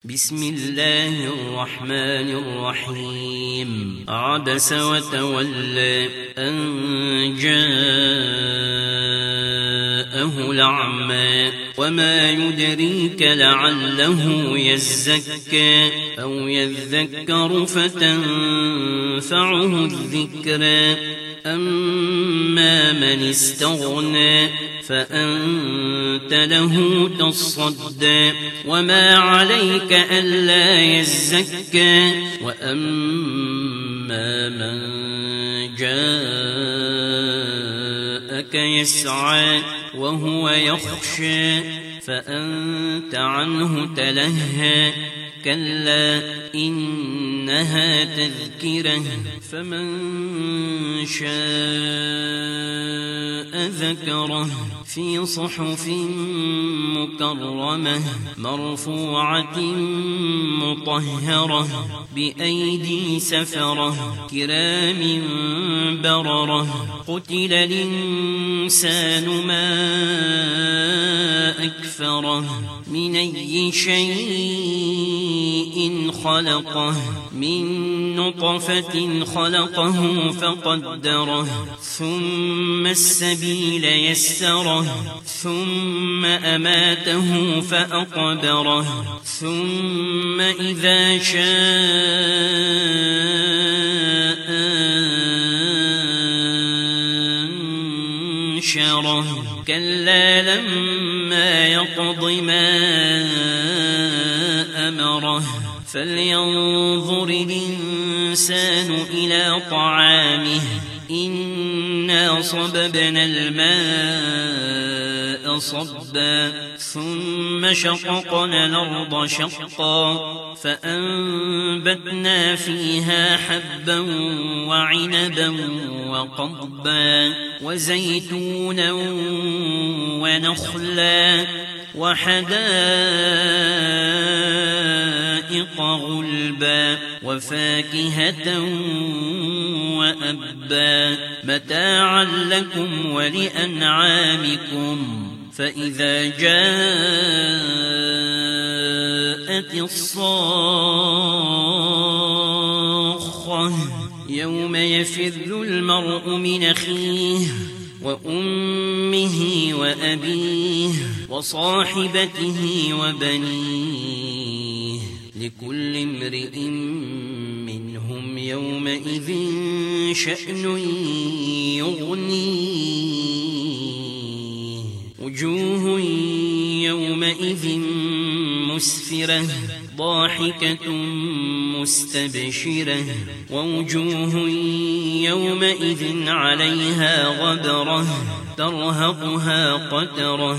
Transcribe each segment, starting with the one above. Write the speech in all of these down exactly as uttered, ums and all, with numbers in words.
بسم الله الرحمن الرحيم عبس وتولى أن جاءه الأعمى وما يدريك لعله يزكى أو يذكر فتنفعه الذكرى أما من استغنى فأنت له تصدى وما عليك ألا يزكى وأما من جاءك يسعى وهو يخشى فأنت عنه تلهى كلا إنها تذكرة فمن شاء ذكره في صحف مكرمة مرفوعة مطهرة بأيدي سفرة كرام بررة قتل الإنسان ما أكفره من أي شيء خلقه من نطفة خلقه فقدره ثم السبيل يسره ثم أماته فأقبره ثم إذا شاء أنشره كلا لما يقض ما أمره فلينظر الإنسان إلى طعامه إنا صببنا الماء صبا ثم شققنا الأرض شقا فأنبتنا فيها حبا وعنبا وقضبا وزيتونا ونخلا وحدائق غلبا وفاكهة وأبا متاعا لكم ولأنعامكم فإذا جاءت الصاخة يوم يفر المرء من أخيه وأمه وأبيه وصاحبته وبنيه لكل امرئ منهم يومئذ شأن يغنيه وجوه يومئذ مسفرة ضاحكة مستبشرة ووجوه يومئذ عليها غبرة ترهقها قترة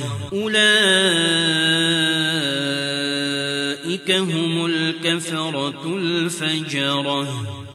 أولئك هم الكفرة الفجرة.